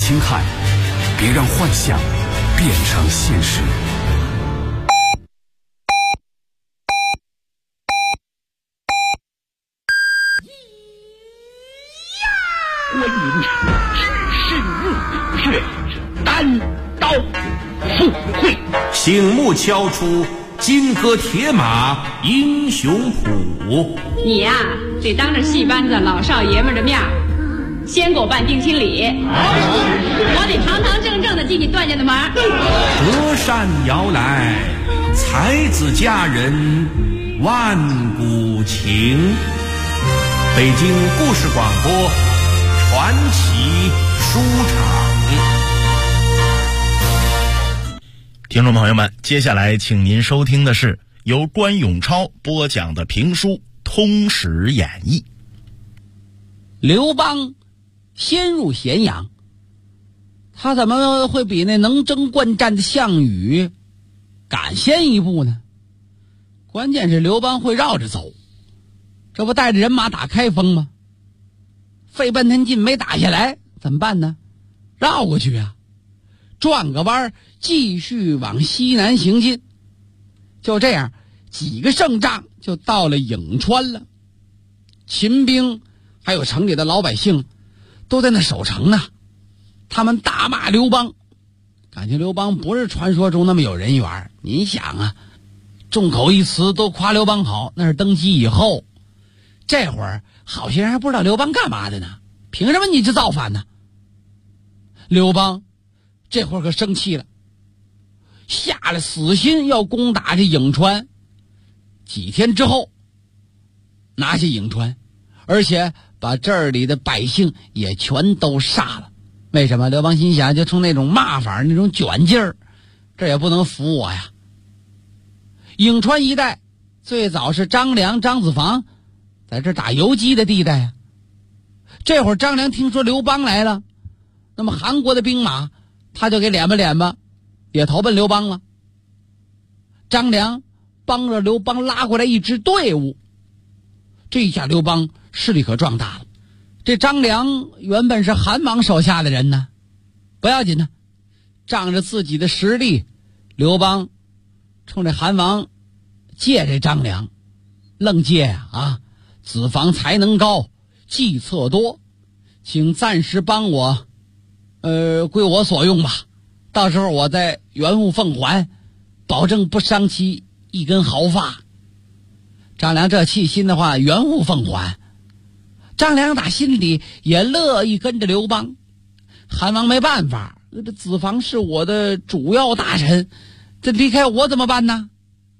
侵害，别让幻想变成现实。 观音只是入穴，单刀赴会， 醒目敲出金戈铁马英雄谱。 你呀，得当着戏班子老少爷们的面先给我办定亲礼，我得堂堂正正的进你段家的门。 隔山遥来，才子佳人万古情。北京故事广播传奇书场。 听众朋友们，接下来请您收听的是由关永超播讲的评书《通史演义》。 刘邦先入咸阳，他怎么会比那能征惯战的项羽赶先一步呢？关键是刘邦会绕着走，这不带着人马打开封吗？费半天劲没打下来，怎么办呢？绕过去啊，转个弯继续往西南行进。就这样几个胜仗就到了颍川了。秦兵还有城里的老百姓都在那守城呢，他们大骂刘邦，感觉刘邦不是传说中那么有人缘。你想啊，众口一词都夸刘邦好，那是登基以后。这会儿好些人还不知道刘邦干嘛的呢，凭什么你这造反呢？刘邦这会儿可生气了，下了死心要攻打这颍川。几天之后拿下颍川，而且把这里的百姓也全都杀了。为什么？刘邦心想，就冲那种骂法，那种卷劲儿，这也不能服我呀。颍川一带最早是张良、张子房在这打游击的地带啊。这会儿张良听说刘邦来了，那么韩国的兵马他就给敛吧，也投奔刘邦了。张良帮着刘邦拉过来一支队伍，这一下刘邦势力可壮大了。这张良原本是韩王手下的人呢，不要紧的，仗着自己的实力，刘邦冲这韩王借这张良，愣借啊！子房才能高，计策多，请暂时帮我归我所用吧，到时候我再原物奉还，保证不伤其一根毫发。张良这气心的话，原物奉还。张良打心里也乐意跟着刘邦。韩王没办法，这子房是我的主要大臣，这离开我怎么办呢？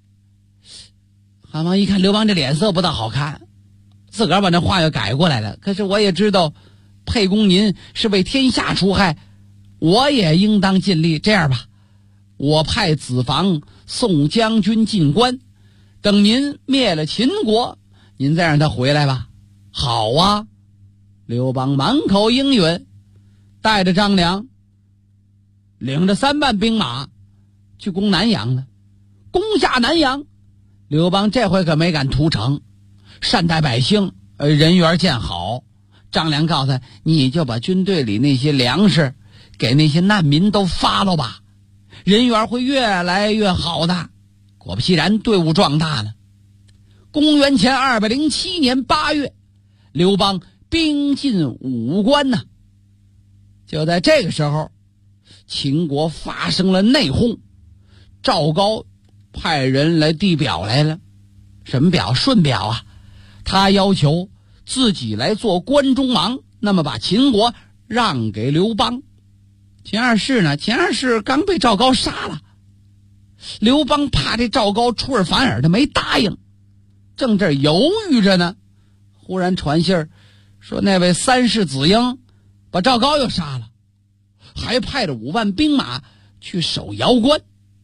韩王一看刘邦这脸色不大好看，自个儿把这话又改过来了。可是我也知道沛公您是为天下除害，我也应当尽力。这样吧，我派子房送将军进关，等您灭了秦国，您再让他回来吧。好啊，刘邦满口应允，带着张良领着3万兵马去攻南阳了。攻下南阳，刘邦这回可没敢屠城，善待百姓，人缘见好。张良告诉他，你就把军队里那些粮食给那些难民都发了吧，人缘会越来越好的。果不其然，队伍壮大了。公元前207年8月，刘邦兵进武关呢。就在这个时候，秦国发生了内讧，赵高派人来递表来了。什么表？顺表啊！他要求自己来做关中王，那么把秦国让给刘邦。秦二世呢？秦二世刚被赵高杀了，刘邦怕这赵高出尔反尔，他没答应。正这犹豫着呢，忽然传信儿说那位3世子婴把赵高又杀了，还派了5万兵马去守瑶关。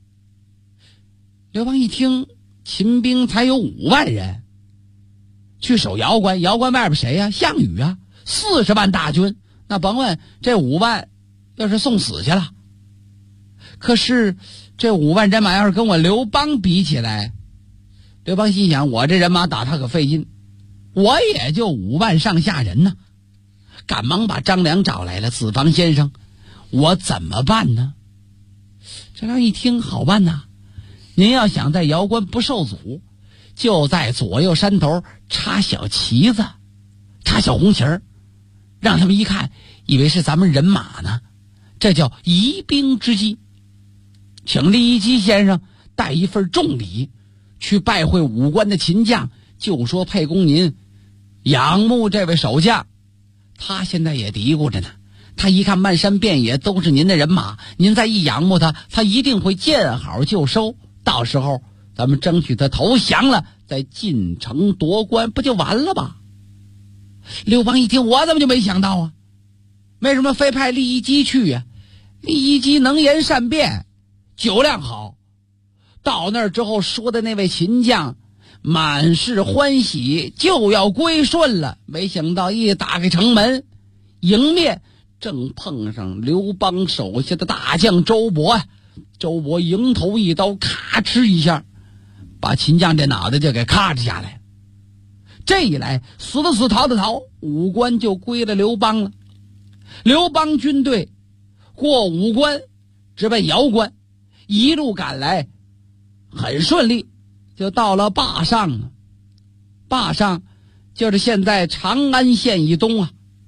刘邦一听，秦兵才有5万人去守瑶关，瑶关外边谁呀？项羽啊，40万大军，那甭问，这5万要是送死去了。可是这5万人马要是跟我刘邦比起来，刘邦心想，我这人马打他可费劲，我也就5万上下人呢。赶忙把张良找来了，子房先生， 我怎么办呢？这样一听，好办呐！您要想在瑶关不受阻，就在左右山头插小旗子，插小红旗儿，让他们一看以为是咱们人马呢，这叫疑兵之计。请李一基先生带一份重礼去拜会武关的秦将，就说沛公您仰慕这位守将，他现在也嘀咕着呢，他一看漫山遍野都是您的人马，您再一仰慕他，他一定会见好就收，到时候咱们争取他投降了，再进城夺关，不就完了吧？刘邦一听，我怎么就没想到啊？为什么非派李一基去呀？李一基能言善辩，酒量好，到那儿之后说的那位秦将满是欢喜，就要归顺了，没想到一打开城门，迎面正碰上刘邦手下的大将周勃呀。周勃迎头一刀，咔哧一下把秦将这脑袋就给咔哧下来。这一来，死的死，逃的逃，武关就归了刘邦了。刘邦军队过武关直奔瑶关，一路赶来很顺利，就到了坝上了。坝上就是现在长安县以东啊。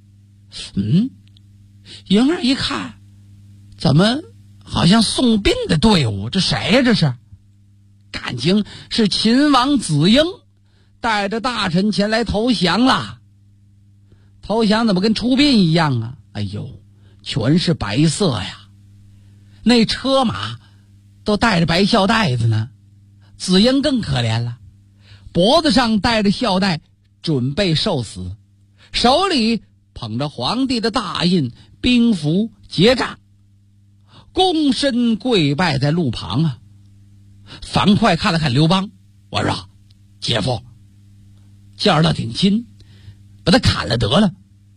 迎面一看，怎么好像送殡的队伍？这谁呀？这是？感情是秦王子婴带着大臣前来投降了。投降怎么跟出殡一样啊？哎呦，全是白色呀，那车马都带着白孝带子呢。子婴更可怜了，脖子上带着孝带，准备受死，手里捧着皇帝的大印兵符结账，躬身跪拜在路旁啊。樊哙看了看刘邦，我说姐夫叫的挺亲，把他砍了得了。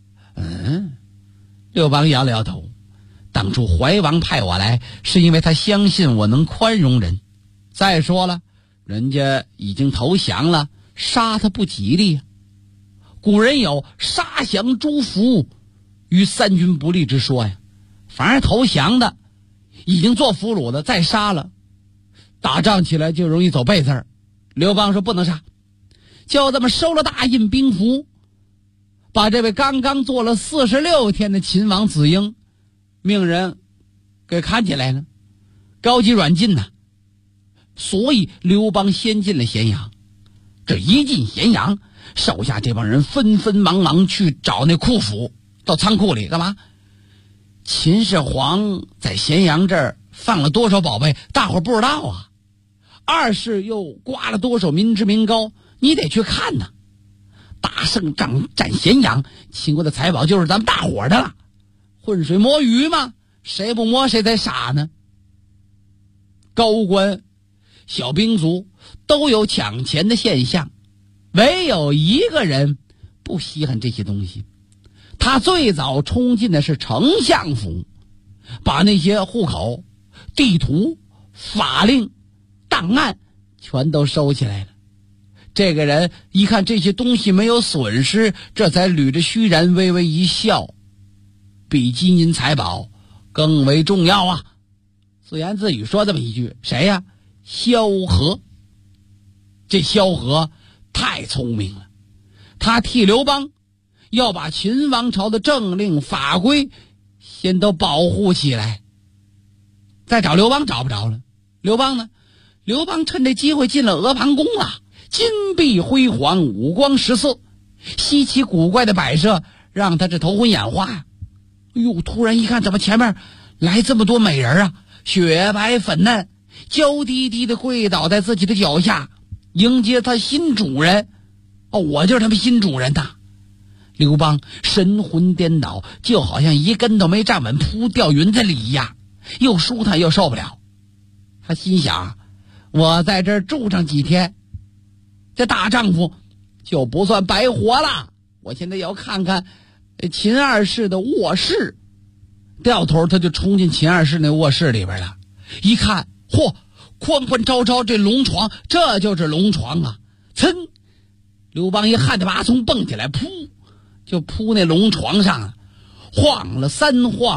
刘邦摇了摇头，当初怀王派我来是因为他相信我能宽容人，再说了人家已经投降了，杀他不吉利啊。古人有杀降诛俘于三军不利之说呀，反而投降的已经做俘虏的再杀了，打仗起来就容易走背字儿。刘邦说不能杀，就这么收了大印兵符，把这位刚刚做了46天的秦王子婴命人给看起来了，高级软禁呐。所以刘邦先进了咸阳，这一进咸阳，手下这帮人纷纷忙忙去找那库府，到仓库里干嘛？秦始皇在咸阳这儿放了多少宝贝，大伙不知道啊。二是又刮了多少民脂民膏，你得去看呐。大胜仗占咸阳，秦国的财宝就是咱们大伙的了。浑水摸鱼嘛，谁不摸谁才傻呢。高官小兵卒都有抢钱的现象，唯有一个人不稀罕这些东西。他最早冲进的是丞相府，把那些户口、地图、法令、档案全都收起来了。这个人一看这些东西没有损失，这才捋着须髯微微一笑，比金银财宝更为重要啊。自言自语说这么一句，谁呀？萧何。这萧何太聪明了，他替刘邦要把秦王朝的政令法规先都保护起来。再找刘邦找不着了，刘邦呢？刘邦趁这机会进了阿房宫了，金碧辉煌，五光十色，稀奇古怪的摆设让他这头昏眼花呀。哎呦，突然一看，怎么前面来这么多美人啊？雪白粉嫩，娇滴滴的跪倒在自己的脚下，迎接他新主人。我就是他们新主人呐。刘邦神魂颠倒，就好像一跟头没站稳，扑掉云子里一样，又舒坦又受不了。他心想，我在这儿住上几天，这大丈夫就不算白活了。我现在要看看秦二世的卧室。掉头他就冲进秦二世那卧室里边了，一看，嚯，宽宽昭昭，这龙床，这就是龙床啊！噌，刘邦一汗的拔葱蹦起来，噗，就扑那龙床上了，晃了3晃，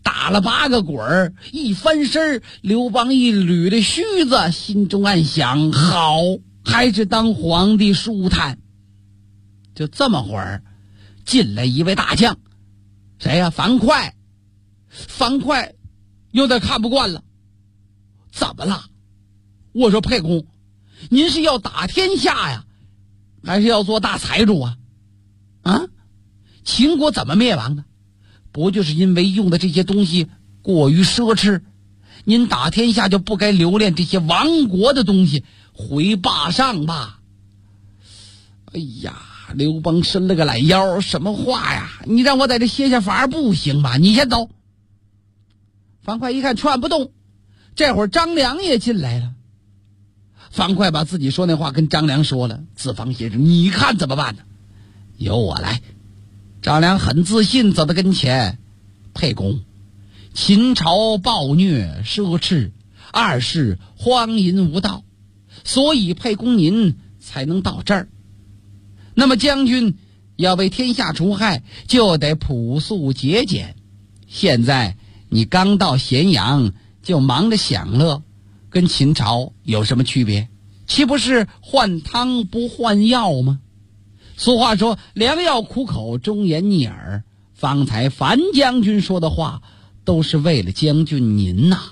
打了8个滚儿，一翻身，刘邦一捋的须子，心中暗想：好，还是当皇帝舒坦。就这么会儿，进来一位大将，谁呀？樊哙。樊哙有点看不惯了，怎么了？我说沛公，您是要打天下呀，还是要做大财主啊？啊，秦国怎么灭亡的？不就是因为用的这些东西过于奢侈？您打天下就不该留恋这些亡国的东西，回霸上吧。哎呀，刘邦伸了个懒腰，什么话呀？你让我在这歇下法不行吧？你先走。樊哙一看劝不动，这会儿张良也进来了。樊哙把自己说那话跟张良说了，子房先生，你看怎么办呢？由我来。张良很自信走到跟前，沛公，秦朝暴虐奢侈，二是荒淫无道，所以沛公您才能到这儿。那么将军要为天下除害，就得朴素节俭。现在你刚到咸阳就忙着享乐，跟秦朝有什么区别？岂不是换汤不换药吗？俗话说良药苦口，忠言逆耳。方才樊将军说的话都是为了将军您呐。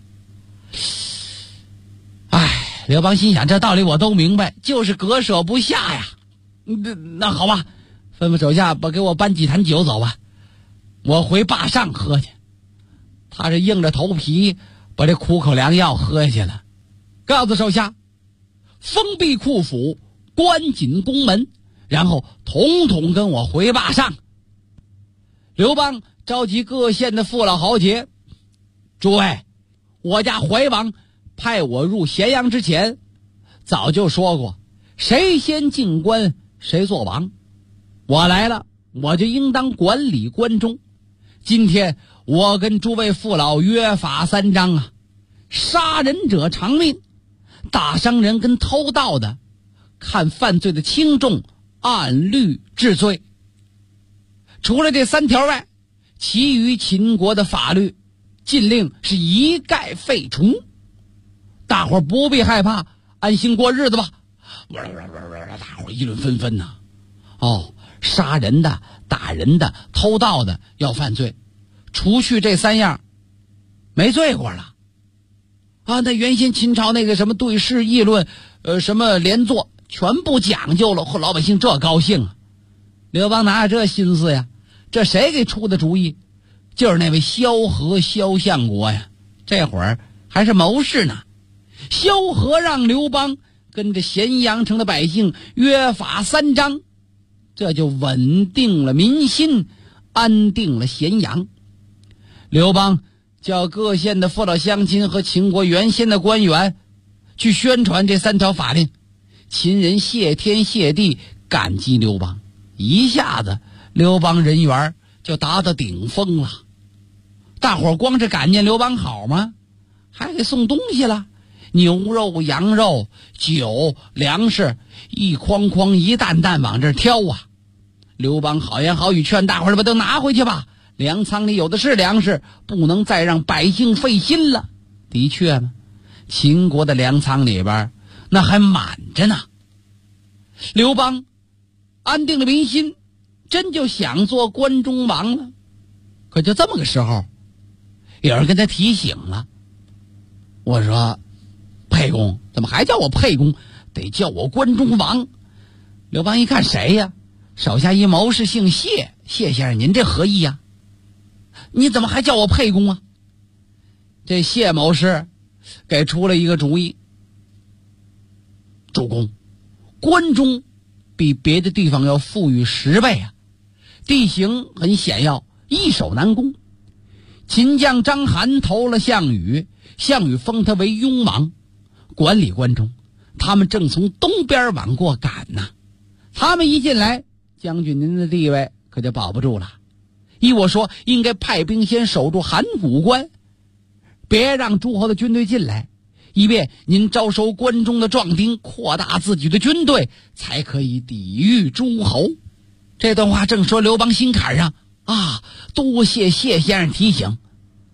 哎，刘邦心想这道理我都明白，就是割舍不下呀。那好吧，吩咐手下给我搬几坛酒走吧，我回霸上喝去。他是硬着头皮把这苦口良药喝下去了，告诉手下封闭库府，关紧宫门，然后统统跟我回霸上。刘邦召集各县的父老豪杰，诸位，我家怀王派我入咸阳之前早就说过，谁先进关谁做王。我来了，我就应当管理关中。今天我跟诸位父老约法3章啊，杀人者偿命，打伤人跟偷盗的看犯罪的轻重，按律治罪。除了这3条外，其余秦国的法律禁令是一概废除。大伙不必害怕，安心过日子吧。大伙议论纷纷呐。哦，杀人的、打人的、偷盗的要犯罪，除去这3样，没罪过了。啊，那原先秦朝那个什么对视议论，什么连坐，全部讲究了，老百姓这高兴啊。刘邦哪有这心思呀？这谁给出的主意？就是那位萧何萧相国呀，这会儿还是谋士呢。萧何让刘邦跟着咸阳城的百姓约法3章，这就稳定了民心，安定了咸阳。刘邦叫各县的父老乡亲和秦国原先的官员去宣传这3条法令，秦人谢天谢地感激刘邦，一下子刘邦人缘就达到顶峰了。大伙光是感念刘邦好吗？还给送东西了，牛肉、羊肉、酒、粮食，一筐筐一担担往这挑啊。刘邦好言好语劝大伙儿把都拿回去吧，粮仓里有的是粮食，不能再让百姓费心了。的确呢，秦国的粮仓里边那还满着呢。刘邦安定了民心，真就想做关中王了。可就这么个时候，有人跟他提醒了。我说沛公，怎么还叫我沛公？得叫我关中王。刘邦一看谁呀？手下一谋士姓谢，谢先生您这何意呀？你怎么还叫我沛公啊？这谢谋士给出了一个主意。主公，关中比别的地方要富裕10倍啊，地形很险要，易守难攻。秦将章邯投了项羽，项羽封他为雍王，管理关中。他们正从东边往过赶呢，他们一进来，将军您的地位可就保不住了。依我说，应该派兵先守住函谷关，别让诸侯的军队进来，以便您招收关中的壮丁，扩大自己的军队，才可以抵御诸侯。这段话正说刘邦心坎上啊，多谢谢先生提醒。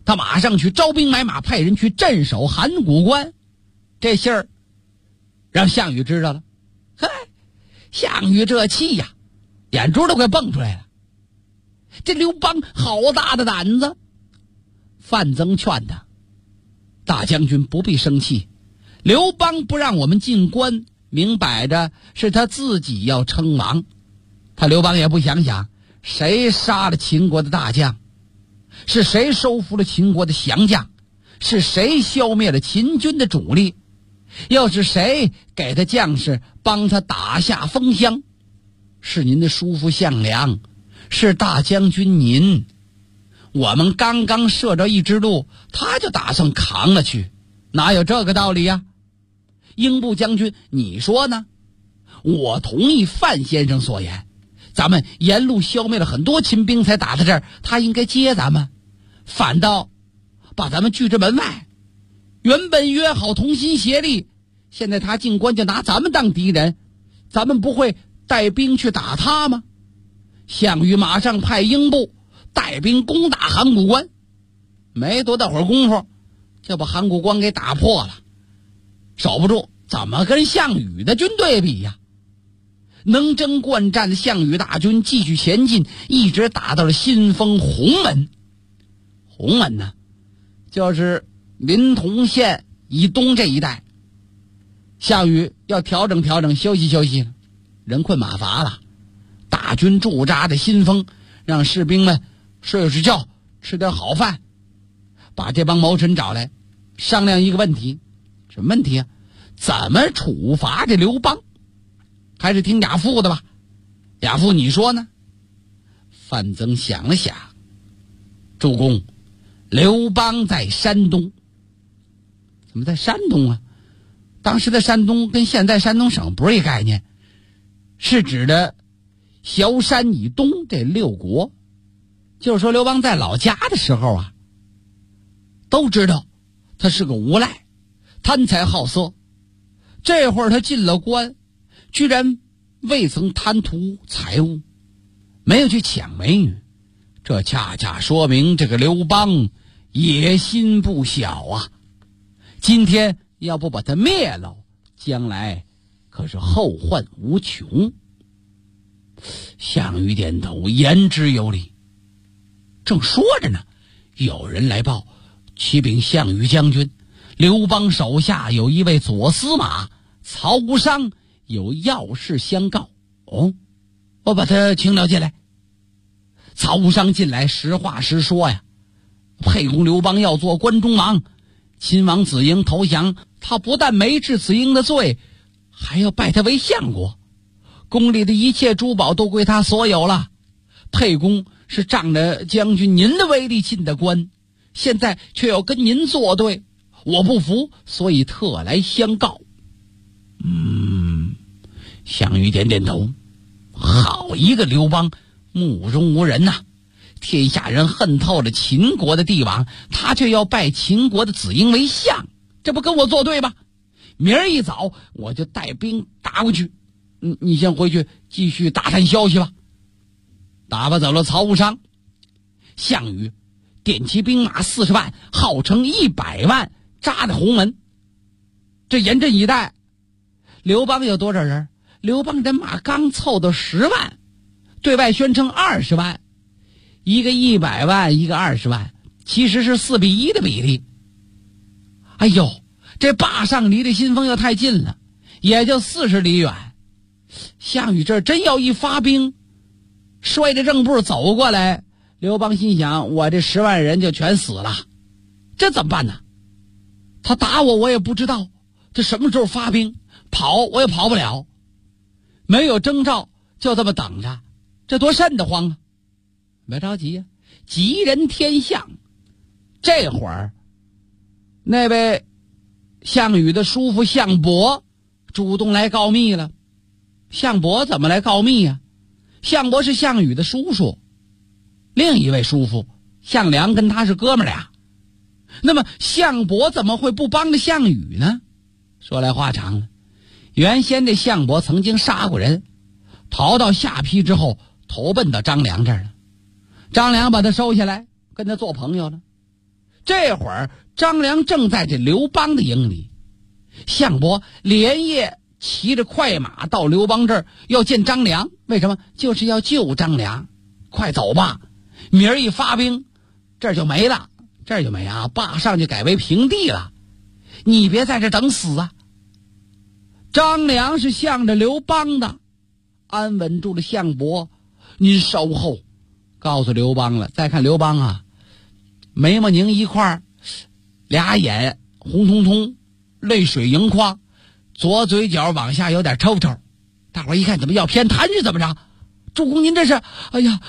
他马上去招兵买马，派人去镇守函谷关。这信儿让项羽知道了，嗨，项羽这气呀，眼珠都快蹦出来了。这刘邦好大的胆子！范增劝他：大将军不必生气，刘邦不让我们进关，明摆着是他自己要称王。他刘邦也不想想，谁杀了秦国的大将，是谁收服了秦国的降将，是谁消灭了秦军的主力，又是谁给他将士帮他打下封箱，是您的叔父项梁，是大将军您。我们刚刚射着一只鹿，他就打算扛了去，哪有这个道理呀？英布将军，你说呢？我同意范先生所言，咱们沿路消灭了很多秦兵才打到这儿，他应该接咱们，反倒把咱们拒之门外。原本约好同心协力，现在他进关就拿咱们当敌人，咱们不会带兵去打他吗？项羽马上派英布带兵攻打函谷关，没多大会儿功夫就把函谷关给打破了。守不住，怎么跟项羽的军队比呀？能征惯战的项羽大军继续前进，一直打到了新丰鸿门。鸿门呢，就是临潼县以东这一带。项羽要调整调整，休息休息了，人困马乏了。大军驻扎在新丰，让士兵们睡睡觉，吃点好饭，把这帮谋臣找来商量一个问题。什么问题啊？怎么处罚这刘邦？还是听亚父的吧。亚父你说呢？范增想了想，主公，刘邦在山东。怎么在山东啊？当时的山东跟现在山东省不是一概念，是指的崤山以东这6国。就是说刘邦在老家的时候啊，都知道他是个无赖，贪财好色。这会儿他进了关，居然未曾贪图财物，没有去抢美女，这恰恰说明这个刘邦野心不小啊。今天要不把他灭了，将来可是后患无穷。项羽点头，言之有理。正说着呢，有人来报，启禀项羽将军，刘邦手下有一位左司马曹无伤有要事相告。哦，我把他请了进来。曹无伤进来，实话实说呀。沛公刘邦要做关中王，秦王子婴投降，他不但没治子婴的罪，还要拜他为相国。宫里的一切珠宝都归他所有了。沛公是仗着将军您的威力进的关，现在却要跟您作对，我不服，所以特来相告。项羽点点头，好一个刘邦，目中无人呐！天下人恨透了秦国的帝王，他却要拜秦国的子婴为相，这不跟我作对吧？明儿一早我就带兵打过去。你先回去继续打探消息吧。打发走了曹无伤，项羽点齐兵马40万，号称100万，扎在鸿门。这严阵以待。刘邦有多少人？刘邦人马刚凑到10万，对外宣称20万，一个100万，一个20万，其实是4:1的比例。哎呦，这坝上离这新丰又太近了，也就40里远。项羽这真要一发兵，率着正步走过来，刘邦心想，我这10万人就全死了，这怎么办呢？他打我也不知道，这什么时候发兵，跑我也跑不了，没有征兆，就这么等着，这多瘆得慌啊！别着急呀，吉人天相。这会儿那位项羽的叔父项伯主动来告密了。项伯怎么来告密呀？项伯是项羽的叔叔，另一位叔父项梁跟他是哥们俩。那么项伯怎么会不帮着项羽呢？说来话长了。原先这项伯曾经杀过人，逃到下邳之后投奔到张良这儿了。张良把他收下来，跟他做朋友了。 这会儿张良正在这刘邦的营里，项伯连夜骑着快马到刘邦这儿要见张良，为什么？就是要救张良。快走吧，明儿一发兵，这儿就没了，这儿就没啊，坝上就改为平地了，你别在这等死啊！张良是向着刘邦的，安稳住了项伯，您稍后，告诉刘邦了。再看刘邦啊，眉毛拧一块，俩眼红彤彤，泪水盈眶，左嘴角往下有点抽抽。大伙一看，怎么要偏袒是怎么着？主公您这是，哎呀，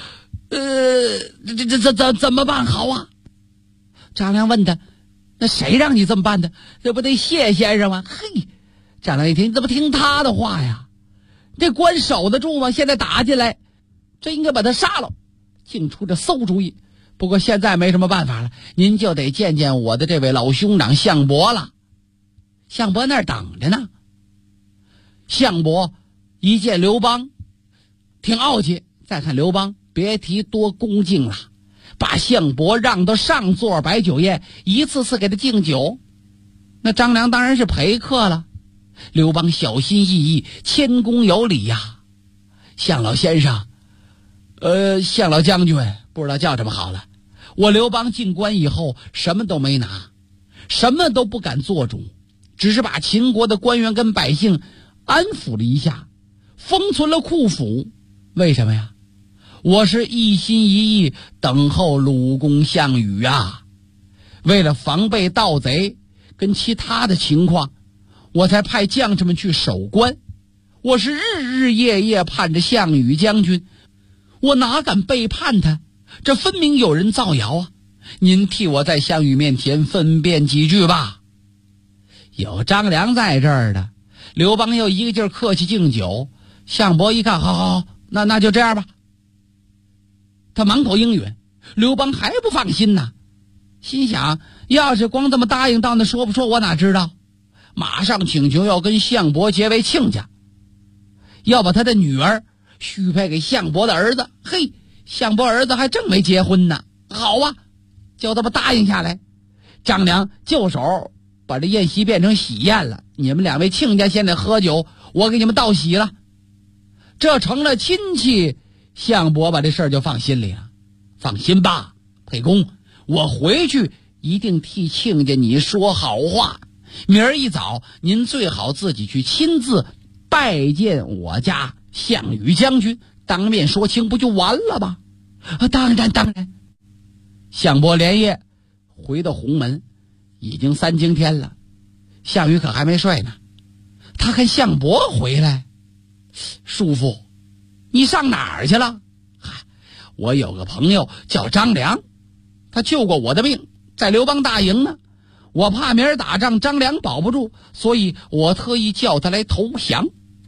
怎么办好啊？张良问他，那谁让你这么办的？这不得谢先生吗？嘿，张良一听，你怎么听他的话呀？这关守得住吗？现在打进来，这应该把他杀了。竟出这馊主意。不过现在没什么办法了，您就得见见我的这位老兄长项伯了。项伯那儿等着呢。项伯一见刘邦挺傲气，再看刘邦别提多恭敬了，把项伯让到上座摆酒宴，一次次给他敬酒。那张良当然是陪客了。刘邦小心翼翼，谦恭有礼呀。项老先生，项老将军，不知道叫什么好了。我刘邦进关以后，什么都没拿，什么都不敢做主，只是把秦国的官员跟百姓安抚了一下，封存了库府。为什么呀？我是一心一意等候鲁公项羽啊。为了防备盗贼跟其他的情况，我才派将士们去守关。我是日日夜夜盼着项羽将军，我哪敢背叛他？这分明有人造谣啊！您替我在项羽面前分辨几句吧。有张良在这儿的，刘邦又一个劲儿客气敬酒。项伯一看，好，那就这样吧。他满口应允，刘邦还不放心呢，心想要是光这么答应，到那说不说我哪知道。马上请求要跟项伯结为亲家，要把他的女儿许配给项伯的儿子。嘿，项伯儿子还正没结婚呢。好啊，就这么答应下来。张良就手把这宴席变成喜宴了，你们两位亲家现在喝酒，我给你们道喜了，这成了亲戚。项伯把这事儿就放心里了。放心吧，沛公，我回去一定替亲家你说好话。明儿一早，您最好自己去亲自拜见我家项羽将军，当面说清，不就完了吧？当然。项伯连夜回到鸿门，已经3更天了，项羽可还没睡呢。他看项伯回来，叔父，你上哪儿去了？我有个朋友叫张良，他救过我的命，在刘邦大营呢。我怕明儿打仗张良保不住，所以我特意叫他来投降。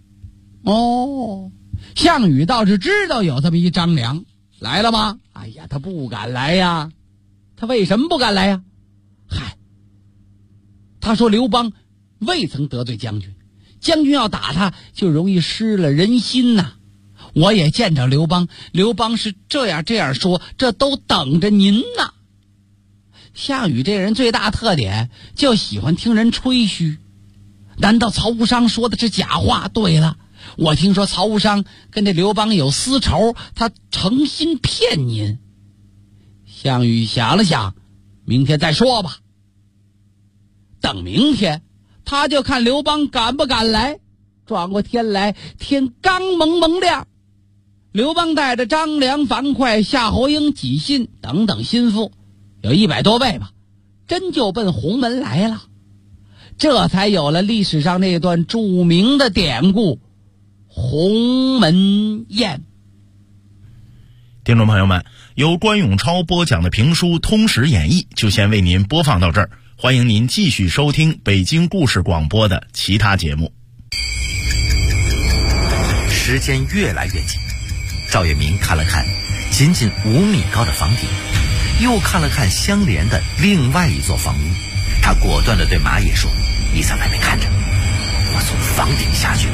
项羽倒是知道有这么一张良，来了吗？哎呀，他不敢来呀。他为什么不敢来呀？他说刘邦未曾得罪将军，将军要打他就容易失了人心呐。我也见着刘邦，刘邦是这样说，这都等着您呢。项羽这人最大特点就喜欢听人吹嘘。难道曹无伤说的是假话？对了，我听说曹无伤跟这刘邦有私仇，他诚心骗您。项羽想了想，明天再说吧。等明天他就看刘邦敢不敢来。转过天来，天刚蒙亮，刘邦带着张良、樊哙、夏侯婴、纪信等等心腹，有100多位吧，真就奔鸿门来了。这才有了历史上那段著名的典故鸿门宴。 听众朋友们，由关永超播讲的评书《通史演义》就先为您播放到这儿，欢迎您继续收听北京故事广播的其他节目。 时间越来越近，赵月明看了看仅仅5米高的房顶，又看了看相连的另外一座房屋，他果断地对马野说：“你在外面看着，我从房顶下去。”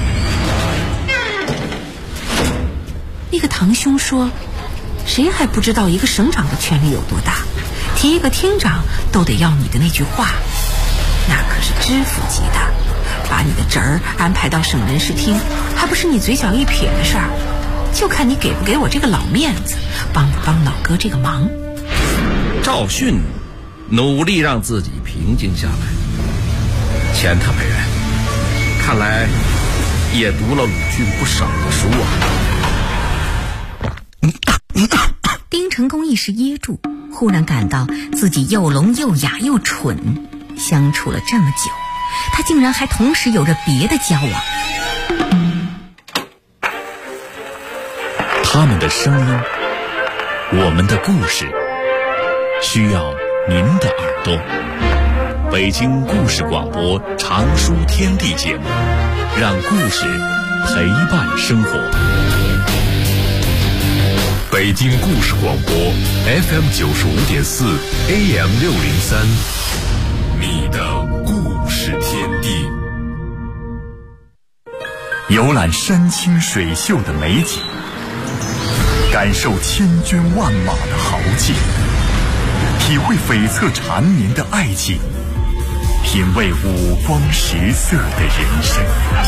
那个堂兄说，谁还不知道一个省长的权力有多大？ 提一个厅长都得要你的那句话，那可是知府级的。把你的侄儿安排到省人事厅，还不是你嘴角一撇的事儿，就看你给不给我这个老面子，帮不帮老哥这个忙。 赵迅努力让自己平静下来，钱他没人，看来也读了鲁迅不少的书啊。 丁成功一时噎住，忽然感到自己又聋又哑又蠢，相处了这么久，他竟然还同时有着别的交往。 他们的声音，我们的故事，需要您的耳朵。北京故事广播常书天地节目，让故事陪伴生活。北京故事广播 FM 95.4 AM 603，你的故事天地。游览山清水秀的美景，感受千军万马的豪劲，体会悱恻缠绵的爱情，品味五光十色的人生。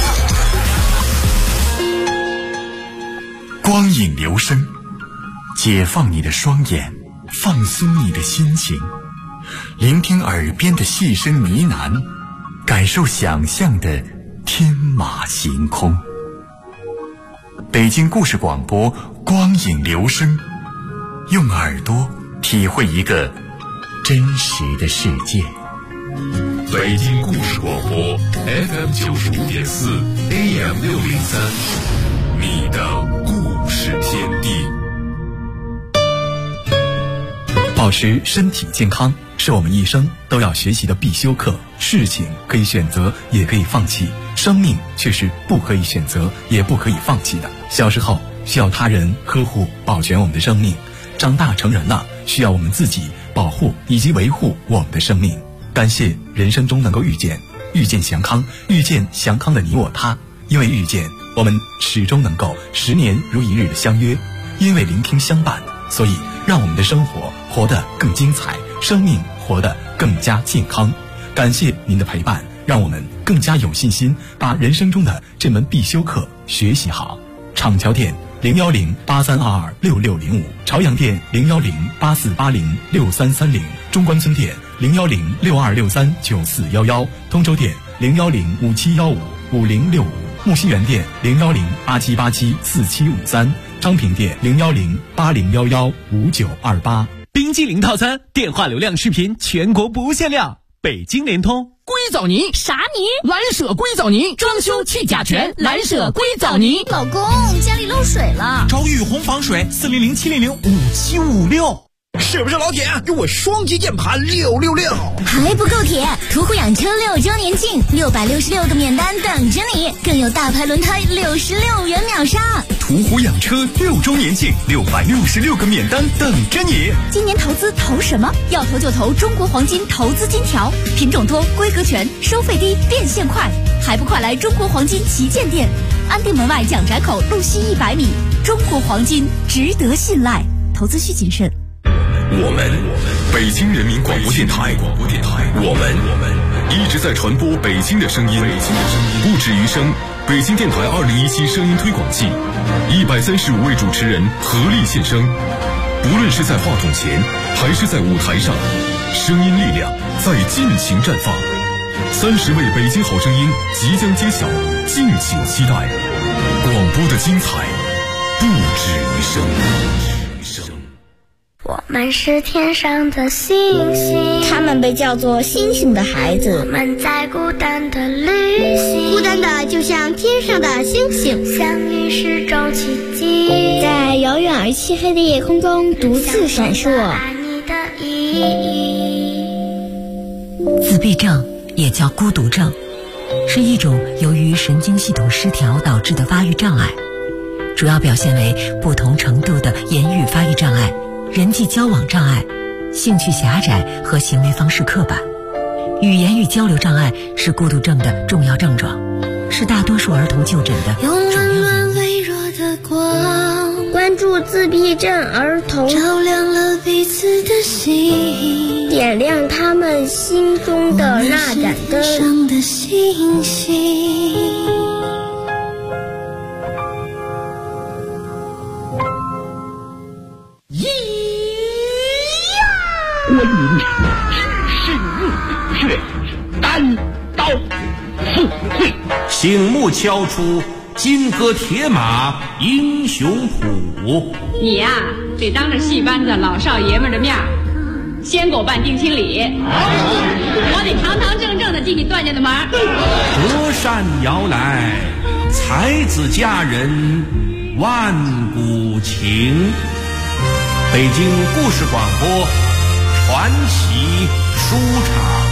光影留声，解放你的双眼，放松你的心情，聆听耳边的细声呢喃，感受想象的天马行空。北京故事广播光影留声，用耳朵体会一个真实的世界。北京故事广播 FM 95.4 AM 603，你的故事天地。 保持身体健康是我们一生都要学习的必修课。事情可以选择，也可以放弃，生命却是不可以选择，也不可以放弃的。小时候需要他人呵护保全我们的生命，长大成人了需要我们自己保护以及维护我们的生命。感谢人生中能够遇见祥康，遇见祥康的你我他。因为遇见，我们始终能够10年如一日的相约；因为聆听相伴，所以让我们的生活活得更精彩，生命活得更加健康。感谢您的陪伴，让我们更加有信心把人生中的这门必修课学习好。厂桥店01083226605，朝阳店01084806330，中关村店01062639411，通州店01057155065，木樨园店01087874753，昌平店01080115928。 冰激凌套餐，电话流量视频全国不限量。北京联通硅藻泥啥泥？ 蓝舍硅藻泥，装修去甲醛，蓝舍硅藻泥。 老公，家里漏水了， 找雨虹防水400-700-5756。是不是老铁？给我双击键盘666。 还不够铁，途虎养车6周年庆，666个免单等着你，更有大牌轮胎66元秒杀。 途虎养车6周年庆，666个免单等着你。 今年投资投什么？要投就投中国黄金投资金条，品种多，规格全，收费低，变现快，还不快来中国黄金旗舰店，安定门外蒋宅口路西100米。中国黄金值得信赖，投资需谨慎。 我们北京人民广播电台，我们一直在传播北京的声音，不止于声。北京电台2017声音推广季，135位主持人合力献声，不论是在话筒前还是在舞台上，声音力量在尽情绽放。30位北京好声音即将揭晓，敬请期待。广播的精彩不止于声。 我们是天上的星星， 他们被叫做星星的孩子。 我们在孤单的旅行， 孤单的就像天上的星星， 相遇是种奇迹， 在遥远而漆黑的夜空中独自闪烁。 爱你的意义。 自闭症也叫孤独症，是一种由于神经系统失调导致的发育障碍，主要表现为不同程度的言语发育障碍、人际交往障碍、兴趣狭窄和行为方式刻板。语言与交流障碍是孤独症的重要症状，是大多数儿童就诊的主要原因。 用温暖微弱的光， 关注助自闭症儿童， 照亮了彼此的心， 点亮他们心中的那盏灯。 上的星星， 观音只是入穴，单刀赴会， 醒目敲出金戈铁马英雄谱。 你呀，得当着戏班子老少爷们的面先给我办定亲礼，我得堂堂正正的进你段家的门。 隔山遥来，才子佳人万古情。北京故事广播传奇书场。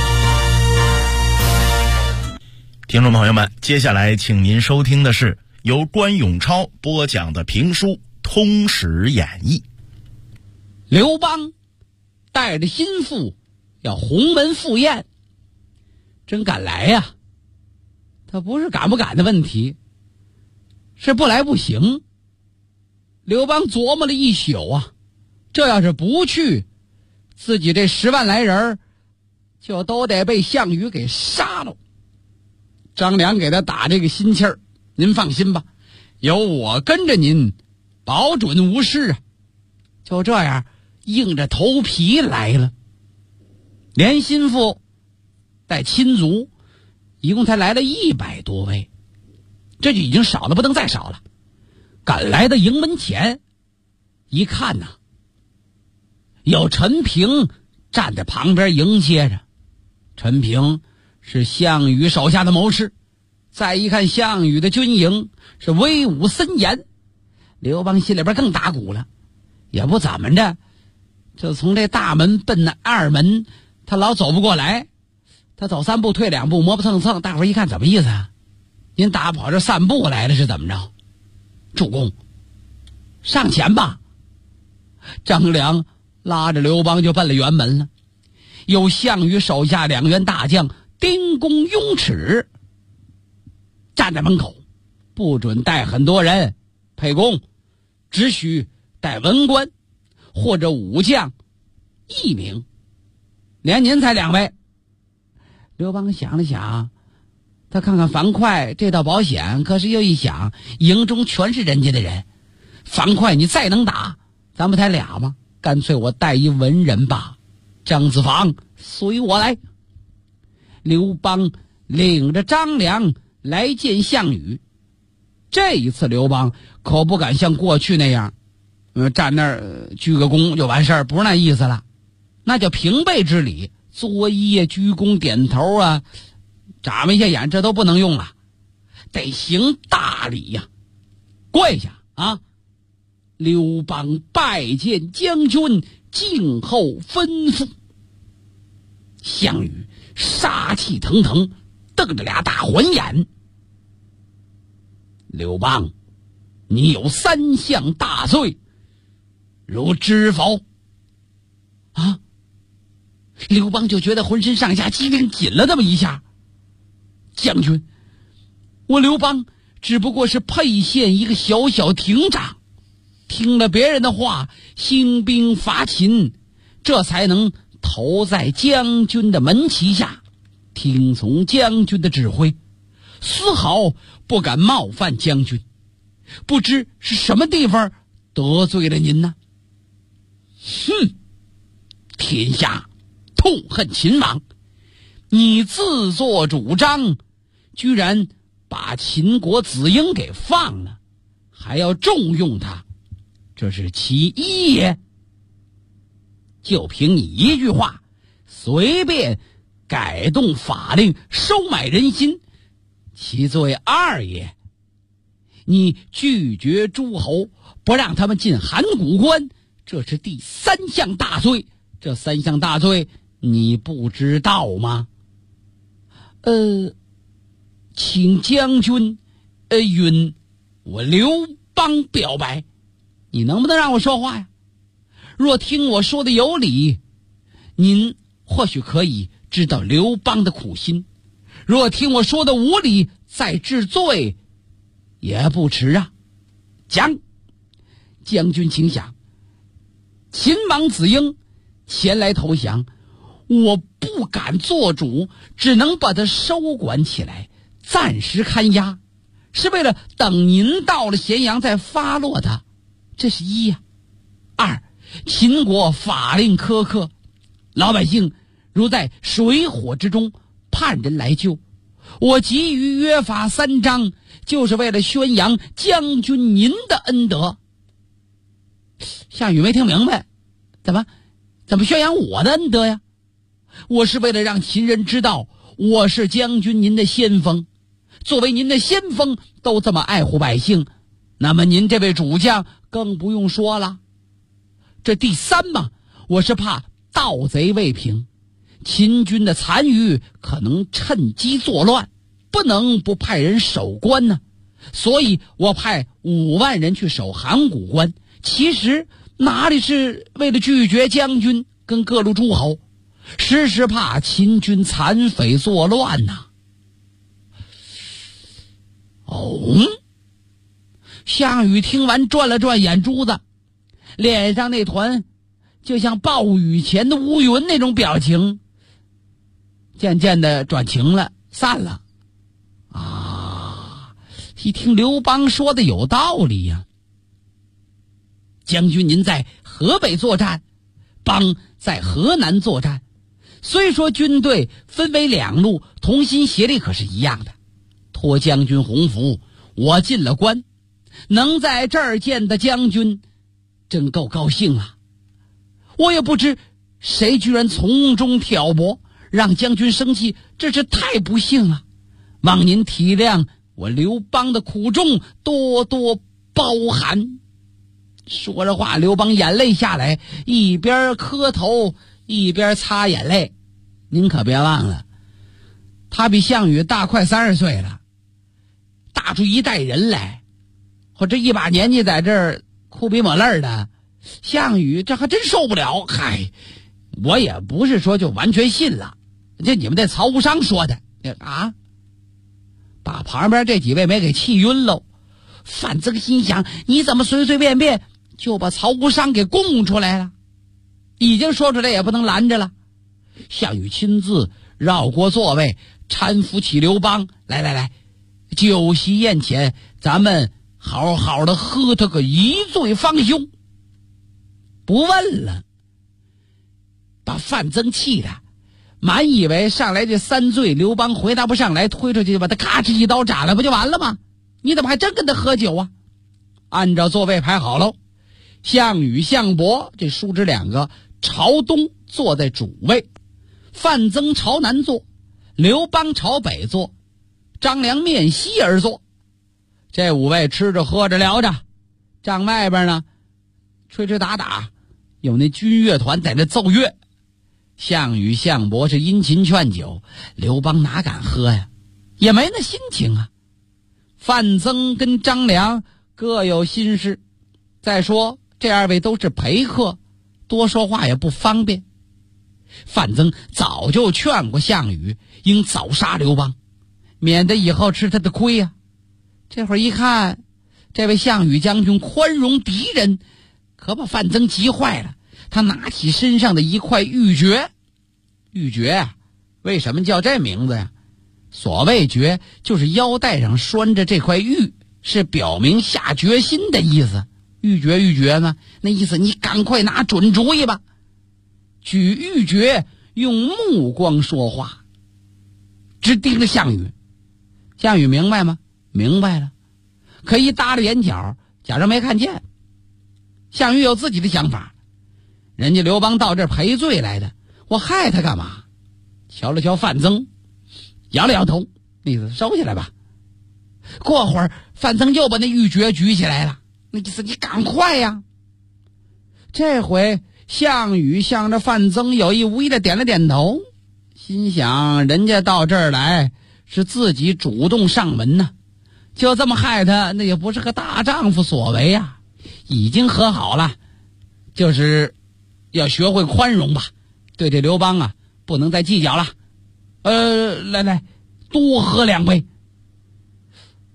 听众朋友们，接下来请您收听的是由关永超播讲的评书《通史演义》。 刘邦带着心腹要鸿门赴宴，真敢来呀！他不是敢不敢的问题，是不来不行。刘邦琢磨了一宿啊，这要是不去，自己这10万来人就都得被项羽给杀了。张良给他打这个心气儿，您放心吧，有我跟着您，保准无事啊。就这样硬着头皮来了，连心腹带亲族一共才来了100多位，这就已经少了不能再少了。赶来的营门前一看呐，有陈平站在旁边迎接着。陈平是项羽手下的谋士，再一看项羽的军营是威武森严，刘邦心里边更打鼓了，也不怎么着，就从这大门奔那二门，他老走不过来，他走3步退2步，磨磨蹭蹭。大伙儿一看怎么意思啊？您打跑这散步来了是怎么着？主公，上前吧。张良拉着刘邦就奔了辕门了。有项羽手下2员大将丁公、雍齿站在门口，不准带很多人，沛公只许带文官或者武将1名，连您才2位。刘邦想了想，他看看樊哙这倒保险，可是又一想，营中全是人家的人，樊哙你再能打，咱不才俩吗？干脆我带一文人吧。张子房随我来。刘邦领着张良来见项羽。这一次刘邦可不敢像过去那样站那儿鞠个躬就完事儿，不是那意思了，那叫平辈之礼，作揖鞠躬点头啊，眨巴一下眼，这都不能用了，得行大礼呀，跪下啊！刘邦拜见将军，静候吩咐。项羽杀气腾腾，瞪着俩大环眼。刘邦，你有3项大罪，如知否？啊！刘邦就觉得浑身上下机灵紧了那么一下。将军，我刘邦只不过是沛县一个小小亭长，听了别人的话，兴兵伐秦，这才能投在将军的门旗下，听从将军的指挥，丝毫不敢冒犯将军。不知是什么地方得罪了您呢？哼！天下痛恨秦王，你自作主张，居然把秦国子婴给放了，还要重用他，这是其一也。就凭你一句话，随便改动法令，收买人心，其罪2也。你拒绝诸侯，不让他们进函谷关，这是第3项大罪。这3项大罪你不知道吗？请将军允我刘邦表白，你能不能让我说话呀？若听我说的有理，您或许可以知道刘邦的苦心；若听我说的无理，再治罪也不迟啊。讲， 将军请降。秦王子婴前来投降，我不敢做主，只能把他收管起来，暂时看押，是为了等您到了咸阳再发落他。这是一呀。二，秦国法令苛刻，老百姓如在水火之中，盼人来救。我急于约法3章，就是为了宣扬将军您的恩德。项羽没听明白，怎么宣扬我的恩德呀？我是为了让秦人知道我是将军您的先锋，作为您的先锋都这么爱护百姓，那么您这位主将更不用说了。这第3嘛，我是怕盗贼未平，秦军的残余可能趁机作乱，不能不派人守关呢。所以我派5万人去守函谷关，其实哪里是为了拒绝将军跟各路诸侯，时时怕秦军残匪作乱呐。项羽听完转了转眼珠子，脸上那团就像暴雨前的乌云那种表情渐渐的转晴了，散了。一听刘邦说的有道理呀。将军您在河北作战，邦在河南作战，虽说军队分为2路，同心协力可是一样的。托将军鸿福，我进了关，能在这儿见的将军真够高兴啊。我也不知谁居然从中挑拨，让将军生气，这是太不幸了。望您体谅我刘邦的苦衷，多多包涵。说着话，刘邦眼泪下来，一边磕头一边擦眼泪。您可别忘了，他比项羽大快30岁了，大出一代人来。我这一把年纪在这儿哭鼻抹泪的，项羽这还真受不了。嗨，我也不是说就完全信了，这你们这曹无伤说的啊，把旁边这几位没给气晕喽。范增心想，你怎么随随便便就把曹无伤给供出来了？已经说出来也不能拦着了。项羽亲自绕过座位，搀扶起刘邦，来，酒席宴前，咱们好好的喝他个一醉方休。不问了，把范增气的满以为上来这3醉，刘邦回答不上来，推出去把他咔哧一刀斩了，不就完了吗？你怎么还真跟他喝酒啊？按照座位排好喽，项羽、项伯这叔侄2个朝东坐在主位，范增朝南坐，刘邦朝北坐，张良面西而坐。这5位吃着喝着聊着，帐外边呢吹吹打打，有那军乐团在那奏乐。项羽、项伯是殷勤劝酒，刘邦哪敢喝呀，也没那心情啊。范增跟张良各有心事，再说这2位都是陪客，多说话也不方便。范增早就劝过项羽应早杀刘邦，免得以后吃他的亏呀。这会儿一看这位项羽将军宽容敌人，可把范增急坏了。他拿起身上的一块玉珏，玉珏为什么叫这名字呀？所谓珏，就是腰带上拴着这块玉，是表明下决心的意思。玉珏呢，那意思你赶快拿准主意吧。举玉珏用目光说话，直盯着项羽。项羽明白吗？明白了，可一耷拉眼角，假装没看见。项羽有自己的想法，人家刘邦到这儿赔罪来的，我害他干嘛？瞧了瞧范增，摇了摇头，意思收起来吧。过会儿范增又把那玉珏举起来了，那意思你赶快呀。这回项羽向着范增有意无意的点了点头，心想人家到这儿来是自己主动上门呢，就这么害他，那也不是个大丈夫所为啊。已经和好了，就是要学会宽容吧，对这刘邦啊不能再计较了。来多喝2杯。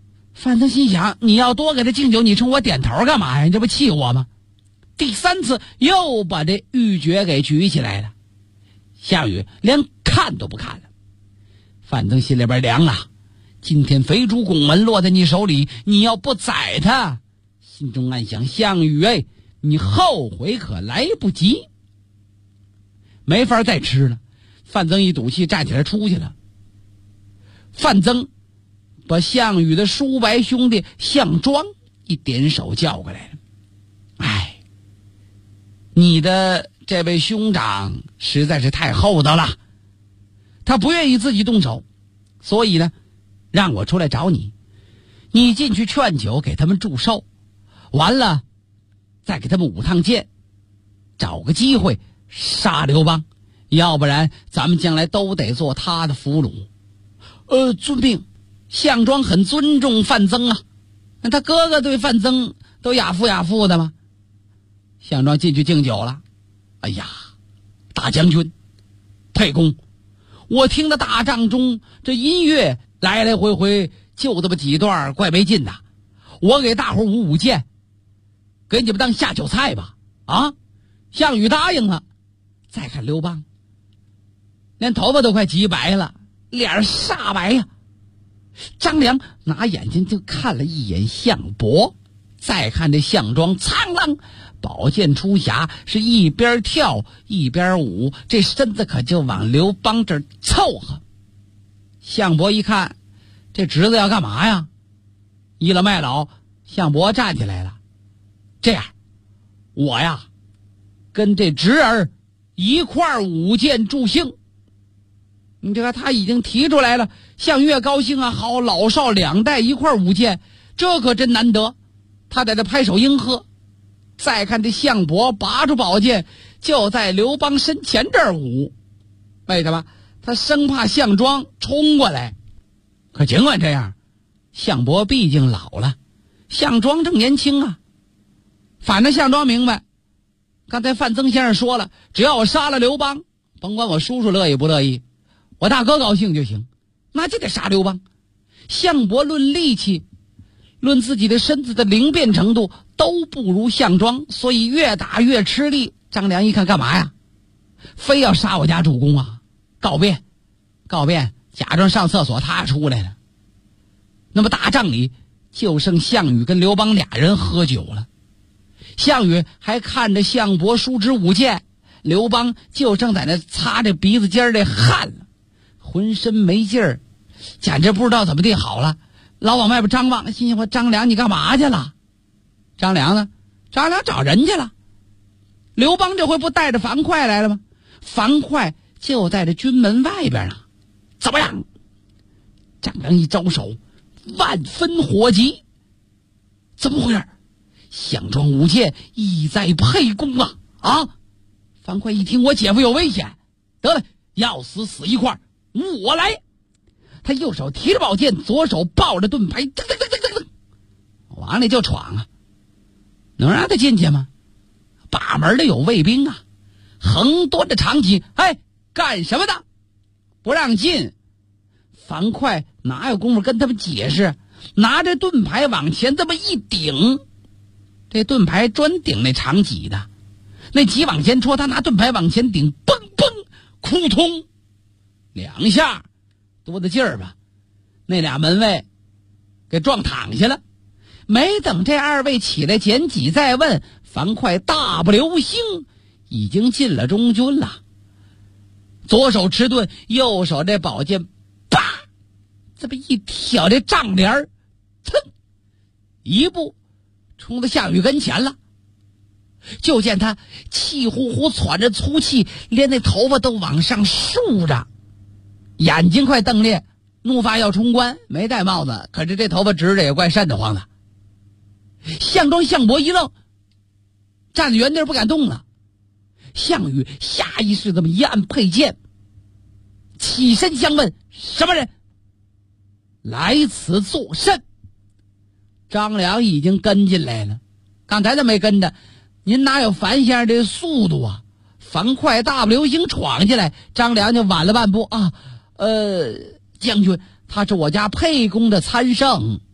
范增心想，你要多给他敬酒，你冲我点头干嘛呀？你这不气我吗？第3次又把这玉珏给举起来了，项羽连看都不看了。范增心里边凉啊，今天肥猪拱门落在你手里，你要不宰他，心中暗想，项羽哎，你后悔可来不及。没法再吃了，范增一赌气站起来出去了。范增把项羽的叔伯兄弟项庄一点手叫过来了。哎，你的这位兄长实在是太厚道了，他不愿意自己动手，所以呢让我出来找你，你进去劝酒给他们祝寿，完了再给他们舞趟剑，找个机会杀刘邦，要不然咱们将来都得做他的俘虏。遵命。项庄很尊重范增啊，那他哥哥对范增都亚父的吗？项庄进去敬酒了。哎呀，大将军沛公，我听的大帐中这音乐来来回回就这么几段，怪没劲的，我给大伙舞剑，给你们当下酒菜吧。啊，项羽答应了。再看刘邦，连头发都快急白了，脸煞白呀。张良拿眼睛就看了一眼项伯，再看这项庄，苍啷宝剑出匣，是一边跳一边舞，这身子可就往刘邦这儿凑合。项伯一看这侄子要干嘛呀，倚老卖老，项伯站起来了。这样，我呀跟这侄儿一块舞剑助兴。你这个他已经提出来了，项羽高兴啊，好，老少两代一块舞剑，这可真难得。他在这拍手应和。再看这项伯拔出宝剑，就在刘邦身前这儿舞。为什么？他生怕项庄冲过来。可尽管这样，项伯毕竟老了，项庄正年轻啊。反正项庄明白，刚才范增先生说了，只要我杀了刘邦，甭管我叔叔乐意不乐意，我大哥高兴就行，那就得杀刘邦。项伯论力气，论自己的身子的灵便程度都不如项庄，所以越打越吃力。张良一看，干嘛呀？非要杀我家主公啊？告变，假装上厕所，他出来了。那么大帐里就剩项羽跟刘邦俩人喝酒了。项羽还看着项伯叔侄舞剑，刘邦就正在那擦着鼻子尖的汗了，浑身没劲儿，简直不知道怎么地好了，老往外边张望，心想我张良你干嘛去了？张良呢？张良找人去了。刘邦这回不带着樊哙来了吗？樊哙就在这军门外边呢。怎么样？张良一招手，万分火急。怎么回事？项庄舞剑意在沛公啊！啊！樊哙一听我姐夫有危险，得了，要死死一块，我来。他右手提着宝剑，左手抱着盾牌，噔噔噔噔噔，往里就闯啊！能让他进去吗？把门的有卫兵啊，横端着长戟，哎，干什么的？不让进。樊哙哪有功夫跟他们解释？拿着盾牌往前这么一顶，这盾牌专顶那长戟的，那戟往前戳，他拿盾牌往前顶，嘣嘣，扑通两下，多大劲儿吧？那俩门卫给撞躺下了。没等这二位起来捡戟再问，樊哙大步流星已经进了中军了。左手持盾，右手这宝剑，啪，这么一挑这帐帘，噌，一步冲到项羽跟前了。就见他气呼呼喘着粗气，连那头发都往上竖着，眼睛快瞪裂，怒发要冲冠，没戴帽子，可是这头发直着也怪瘆得慌的。项庄、项伯一愣，站在原地不敢动了。项羽下意识这么一按佩剑，起身相问：什么人来此作甚？张良已经跟进来了，刚才他没跟着，您哪有樊先生这速度啊？樊哙大步流星闯进来，张良就晚了半步啊。将军，他是我家沛公的参圣。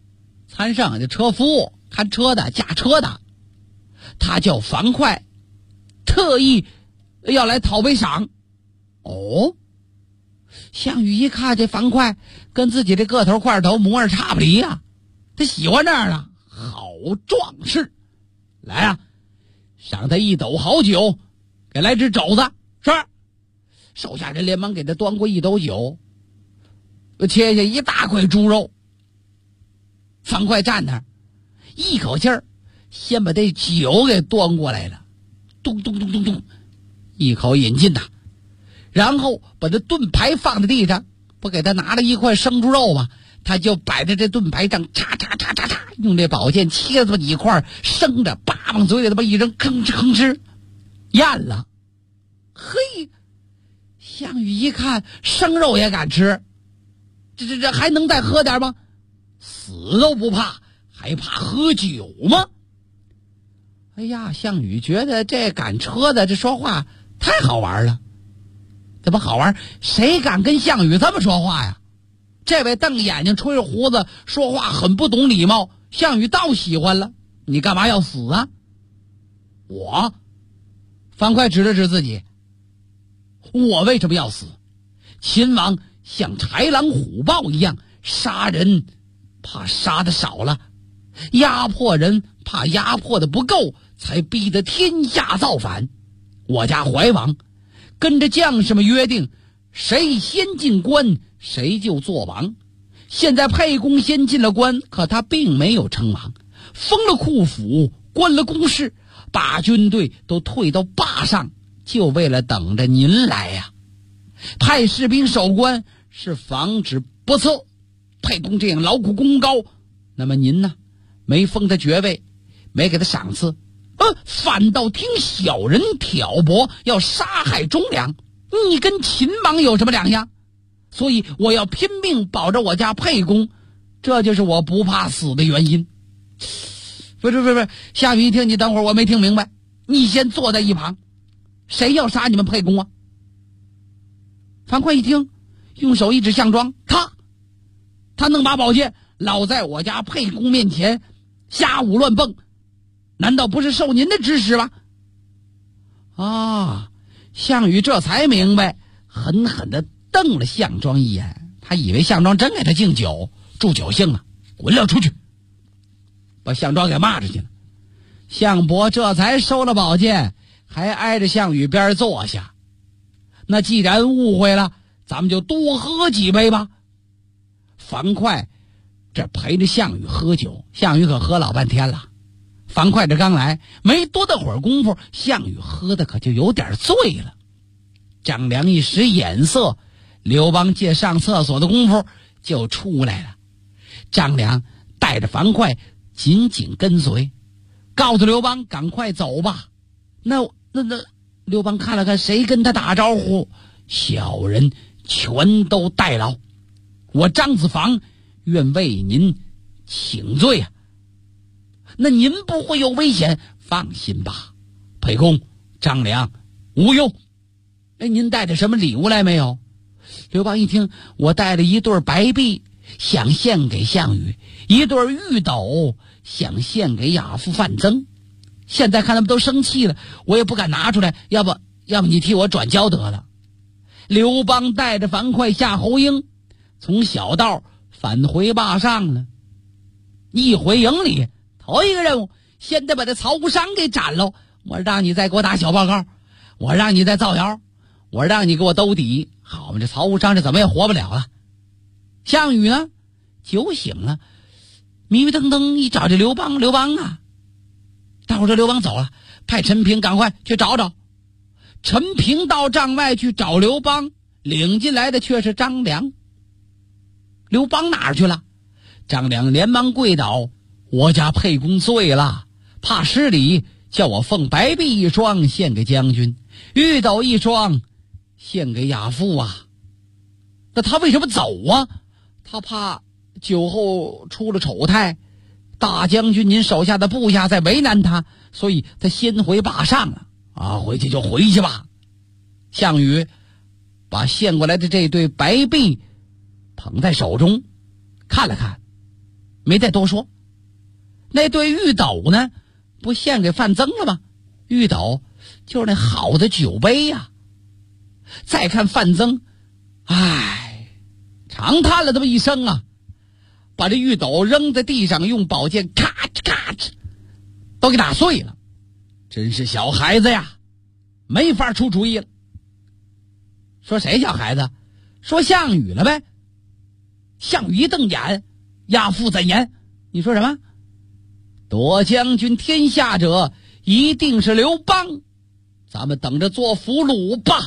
参上的车夫、看车的、驾车的，他叫樊哙，特意要来讨杯赏。哦，项羽一看这樊哙跟自己这个头块头模样差不离呀，他喜欢这样的好壮士。来啊，赏他一斗好酒，给来只肘子。是，手下人连忙给他端过一斗酒，切下一大块猪肉。樊哙站那儿，一口气儿先把这酒给端过来了，咚咚咚咚咚，一口饮尽呐。然后把这盾牌放在地上，不给他拿了一块生猪肉吗？他就摆在这盾牌上，嚓嚓嚓嚓嚓，用这宝剑切了这么几块生着，叭往嘴里这么一扔，吭哧吭哧咽了。嘿，项羽一看生肉也敢吃，这还能再喝点吗？死都不怕，还怕喝酒吗？哎呀，项羽觉得这赶车的这说话太好玩了。怎么好玩？谁敢跟项羽这么说话呀？这位瞪眼睛吹着胡子说话很不懂礼貌，项羽倒喜欢了。你干嘛要死啊？我，樊哙指了指自己，我为什么要死？秦王像豺狼虎豹一样杀人，怕杀的少了，压迫人怕压迫的不够，才逼得天下造反。我家怀王跟着将士们约定，谁先进关谁就做王。现在沛公先进了关，可他并没有称王，封了库府，关了宫室，把军队都退到坝上，就为了等着您来呀。派士兵守关是防止不测，沛公这样劳苦功高，那么您呢，没封他爵位，没给他赏赐，反倒听小人挑拨，要杀害忠良，你跟秦王有什么两样？所以我要拼命保着我家沛公，这就是我不怕死的原因。不是，项羽一听，你等会儿，我没听明白，你先坐在一旁，谁要杀你们沛公啊？樊哙一听，用手一指项庄，他能把宝剑老在我家沛公面前瞎舞乱蹦，难道不是受您的指使吗？啊，项羽这才明白，狠狠地瞪了项庄一眼，他以为项庄真给他敬酒，助酒兴了，滚了出去，把项庄给骂出去了。项伯这才收了宝剑，还挨着项羽边坐下。那既然误会了，咱们就多喝几杯吧。樊哙这陪着项羽喝酒，项羽可喝老半天了。樊哙这刚来没多大会儿功夫，项羽喝的可就有点醉了。张良一使眼色，刘邦借上厕所的功夫就出来了。张良带着樊哙紧紧跟随，告诉刘邦赶快走吧。那刘邦看了看谁跟他打招呼，小人全都代劳，我张子房愿为您请罪啊。那您不会有危险，放心吧，沛公、张良无忧。您带着什么礼物来没有？刘邦一听，我带了一对白璧，想献给项羽，一对玉斗，想献给亚父范增。现在看他们都生气了，我也不敢拿出来，要不你替我转交得了。刘邦带着樊哙、夏侯婴从小道返回坝上了。一回营里，头一个任务，先得把这曹无伤给斩了。我让你再给我打小报告，我让你再造谣，我让你给我兜底。好嘛，这曹无伤这怎么也活不了了。项羽呢，酒醒了，迷迷瞪瞪一找这刘邦啊，大伙说刘邦走了，派陈平赶快去找找。陈平到帐外去找刘邦，领进来的却是张良。刘邦哪儿去了？张良连忙跪倒，我家沛公醉了，怕失礼，叫我奉白璧一双献给将军，玉斗一双献给亚父啊。那他为什么走啊？他怕酒后出了丑态，大将军您手下的部下在为难他，所以他先回坝上了啊。回去就回去吧。项羽把献过来的这对白璧捧在手中，看了看，没再多说， 那对玉斗呢，不献给范增了吗？玉斗就是那好的酒杯呀。再看范增，长叹了这么一声啊，把这玉斗扔在地上，用宝剑咔哧咔哧都给打碎了。真是小孩子呀，没法出主意了。说谁小孩子？说项羽了呗。项羽一瞪眼，亚父怎言？你说什么？夺将军天下者，一定是刘邦，咱们等着做俘虏吧。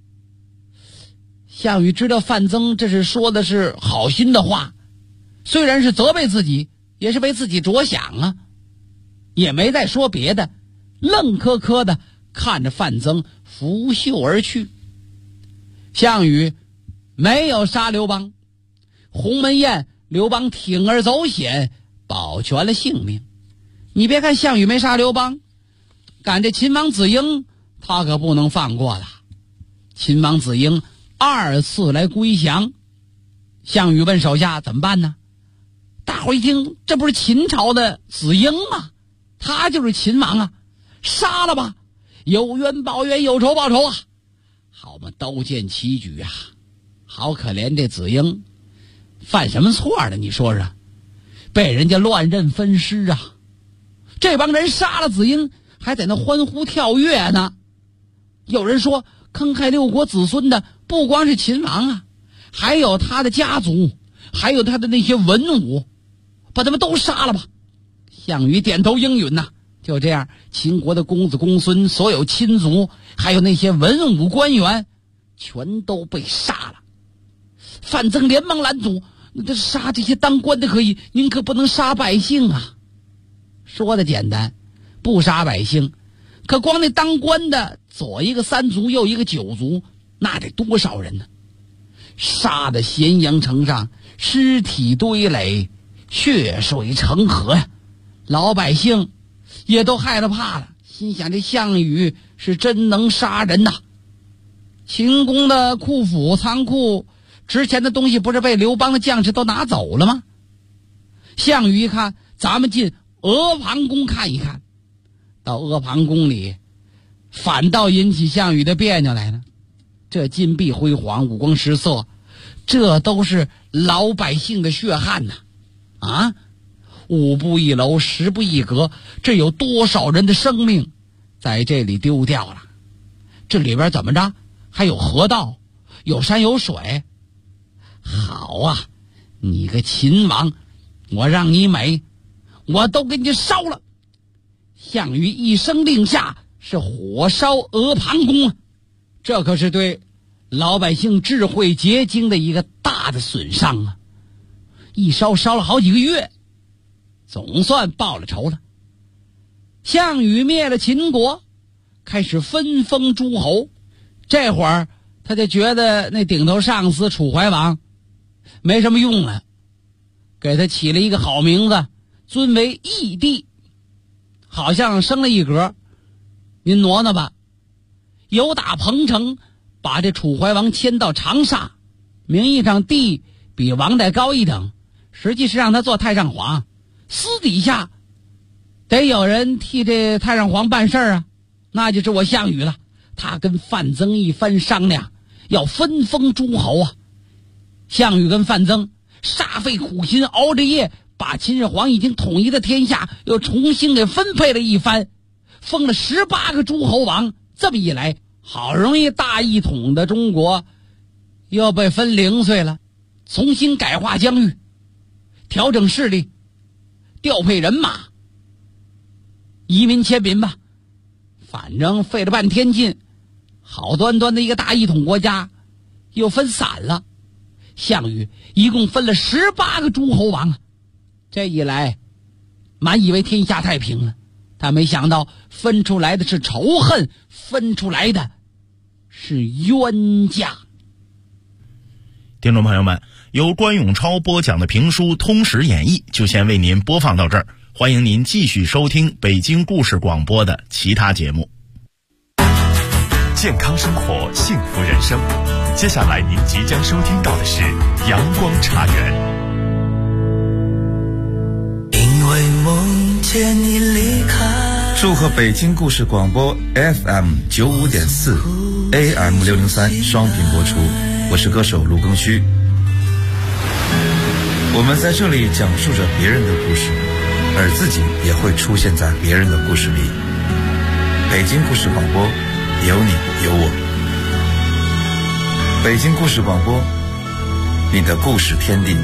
项羽知道范增这是说的是好心的话，虽然是责备自己，也是为自己着想啊，也没再说别的，愣磕磕的看着范增拂袖而去。项羽没有杀刘邦，鸿门宴刘邦铤而走险，保全了性命。你别看项羽没杀刘邦，赶这秦王子婴他可不能放过了。秦王子婴2次来归降，项羽问手下怎么办呢？大伙一听，这不是秦朝的子婴吗？他就是秦王啊，杀了吧，有冤报冤，有仇报仇啊。好嘛，刀剑齐举啊，好可怜这子婴，犯什么错了？你说说，被人家乱刃分尸啊！这帮人杀了子婴，还在那欢呼跳跃呢。有人说，坑害6国子孙的不光是秦王啊，还有他的家族，还有他的那些文武，把他们都杀了吧。项羽点头应允呐。就这样，秦国的公子公孙，所有亲族，还有那些文武官员，全都被杀了。范增连忙拦阻，这杀这些当官的可以，您可不能杀百姓啊。说的简单，不杀百姓，可光那当官的，左一个3族，右一个9族，那得多少人呢？杀的咸阳城上尸体堆垒，血水成河呀！老百姓也都害了怕了，心想这项羽是真能杀人呐。秦宫的库府仓库值钱的东西不是被刘邦的将士都拿走了吗？项羽一看，咱们进阿房宫看一看。到阿房宫里，反倒引起项羽的别扭来了。这金碧辉煌，五光十色，这都是老百姓的血汗呐！啊，5步1楼，10步1阁，这有多少人的生命在这里丢掉了？这里边怎么着？还有河道，有山有水。好啊，你个秦王，我让你美，我都给你烧了。项羽一声令下，是火烧阿房宫啊！这可是对老百姓智慧结晶的一个大的损伤啊！一烧烧了好几个月，总算报了仇了。项羽灭了秦国，开始分封诸侯。这会儿他就觉得那顶头上司楚怀王没什么用了，给他起了一个好名字，尊为义帝，好像升了一格。您挪挪吧，由打彭城把这楚怀王迁到长沙，名义上帝比王再高一等，实际是让他做太上皇，私底下得有人替这太上皇办事啊，那就是我项羽了。他跟范增一番商量，要分封诸侯啊。项羽跟范增煞费苦心，熬着夜把秦始皇已经统一的天下又重新给分配了一番，封了18个诸侯王。这么一来，好容易大一统的中国又被分零碎了，重新改划疆域，调整势力，调配人马，移民迁民吧，反正费了半天劲，好端端的一个大一统国家又分散了。项羽一共分了18个诸侯王啊！这一来，满以为天下太平了，他没想到分出来的是仇恨，分出来的是冤家。 听众朋友们，由关永超播讲的评书《通史演义》就先为您播放到这儿，欢迎您继续收听北京故事广播的其他节目。 健康生活，幸福人生。接下来您即将收听到的是阳光茶园。 因为梦见你离开。 祝贺北京故事广播 FM95.4 AM603 双频播出，我是歌手卢庚戌。我们在这里讲述着别人的故事，而自己也会出现在别人的故事里。北京故事广播，有你有我。北京故事广播，你的故事天地。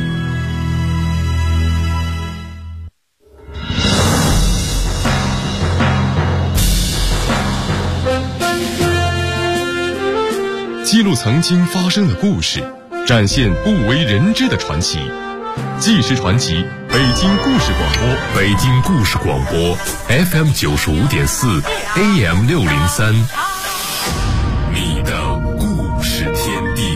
记录曾经发生的故事，展现不为人知的传奇。纪实传奇，北京故事广播， 北京故事广播 FM95.4 AM603，你的故事天地。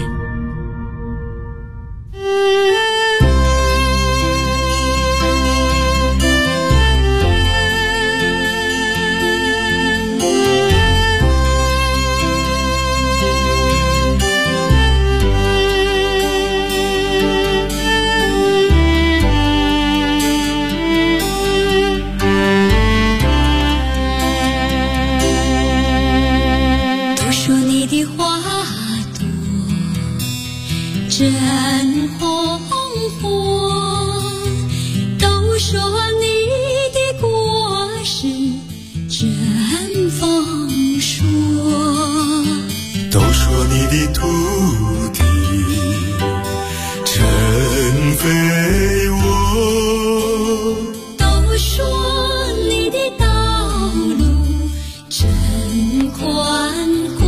真红火，都说你的果实真丰硕， 都说你的土地真肥沃， 都说你的道路真宽阔。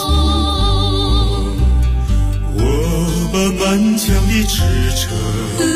满腔的赤诚